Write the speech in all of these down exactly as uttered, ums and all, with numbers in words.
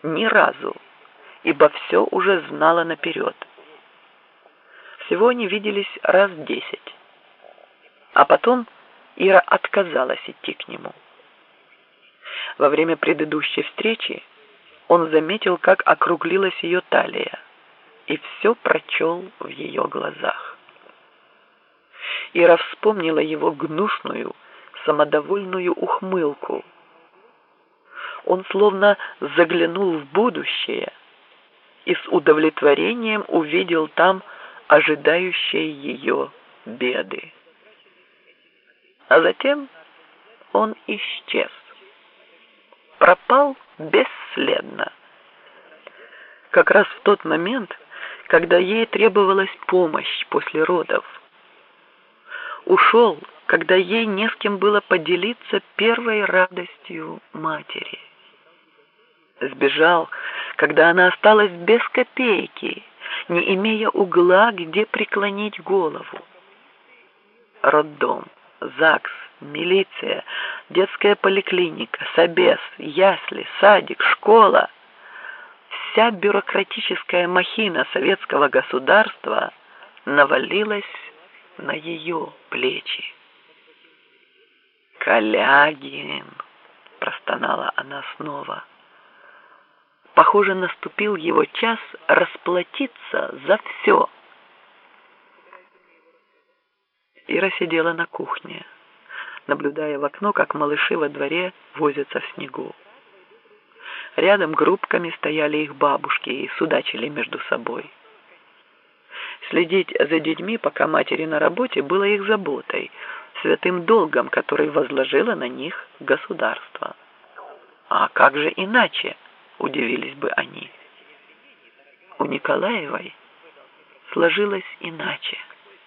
Ни разу, ибо все уже знала наперед. Всего они виделись раз десять. А потом Ира отказалась идти к нему. Во время предыдущей встречи он заметил, как округлилась ее талия, и все прочел в ее глазах. Ира вспомнила его гнусную, самодовольную ухмылку. Он словно заглянул в будущее и с удовлетворением увидел там ожидающие ее беды. А затем он исчез. Пропал бесследно. Как раз в тот момент, когда ей требовалась помощь после родов. Ушел, когда ей не с кем было поделиться первой радостью матери. Сбежал, когда она осталась без копейки, не имея угла, где преклонить голову. Роддом, ЗАГС, милиция, детская поликлиника, собес, ясли, садик, школа. Вся бюрократическая махина советского государства навалилась на ее плечи. «Калягин!» – простонала она снова. Похоже, наступил его час расплатиться за все. Ира сидела на кухне, наблюдая в окно, как малыши во дворе возятся в снегу. Рядом группками стояли их бабушки и судачили между собой. Следить за детьми, пока матери на работе, было их заботой, святым долгом, который возложило на них государство. А как же иначе, удивились бы они. У Николаевой сложилось иначе.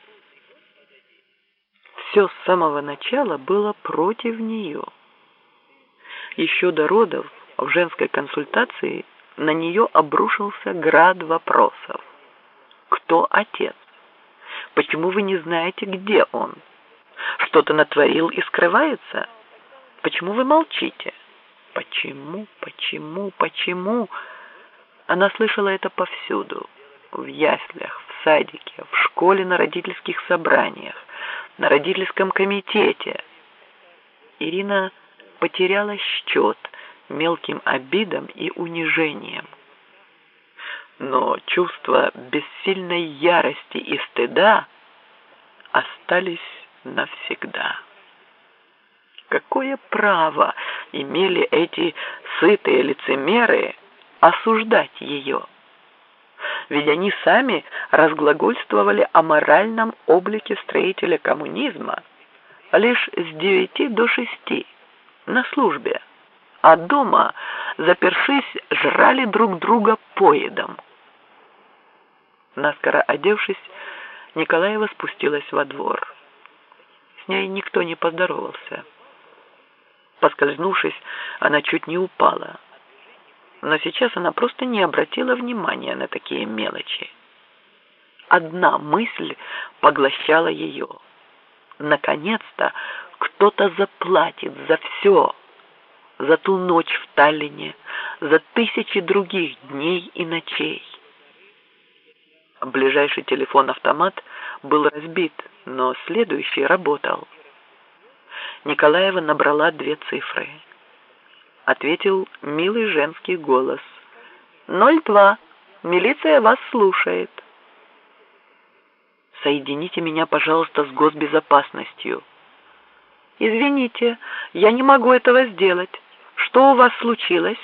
Все с самого начала было против нее. Еще до родов в женской консультации на нее обрушился град вопросов. Кто отец? Почему вы не знаете, где он? Что-то натворил и скрывается? Почему вы молчите? Почему, почему, почему? Она слышала это повсюду. В яслях, в садике, в школе, на родительских собраниях, на родительском комитете. Ирина потеряла счет мелким обидам и унижениям. Но чувства бессильной ярости и стыда остались навсегда. Какое право имели эти сытые лицемеры осуждать ее? Ведь они сами разглагольствовали о моральном облике строителя коммунизма лишь с девяти до шести на службе, а дома, запершись, жрали друг друга поедом. Наскоро одевшись, Николаева спустилась во двор. С ней никто не поздоровался. Поскользнувшись, она чуть не упала. Но сейчас она просто не обратила внимания на такие мелочи. Одна мысль поглощала ее. Наконец-то кто-то заплатит за все. За ту ночь в Таллине, за тысячи других дней и ночей. Ближайший телефон-автомат был разбит, но следующий работал. Николаева набрала две цифры. Ответил милый женский голос. «ноль два. Милиция вас слушает». «Соедините меня, пожалуйста, с госбезопасностью». «Извините, я не могу этого сделать. Что у вас случилось?»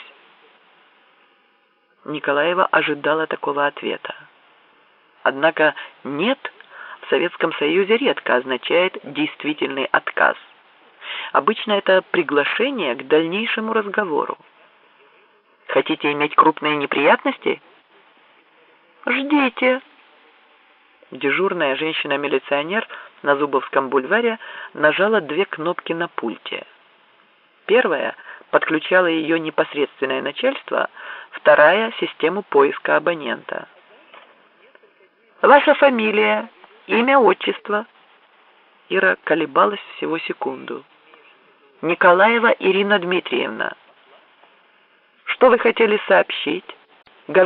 Николаева ожидала такого ответа. Однако «нет» в Советском Союзе редко означает действительный отказ. Обычно это приглашение к дальнейшему разговору. «Хотите иметь крупные неприятности?» «Ждите». Дежурная женщина-милиционер на Зубовском бульваре нажала две кнопки на пульте. Первая подключала ее непосредственное начальство, вторая — систему поиска абонента. «Ваша фамилия, имя, отчество?» Ира колебалась всего секунду. «Николаева Ирина Дмитриевна». Что вы хотели сообщить?»